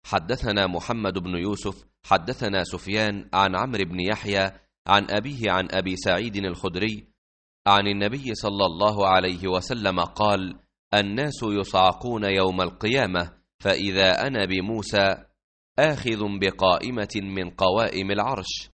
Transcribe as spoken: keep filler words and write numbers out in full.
حدثنا محمد بن يوسف حدثنا سفيان عن عمرو بن يحيى عن أبيه عن أبي سعيد الخدري عن النبي صلى الله عليه وسلم قال: الناس يصعقون يوم القيامة، فإذا أنا بموسى آخذ بقائمة من قوائم العرش،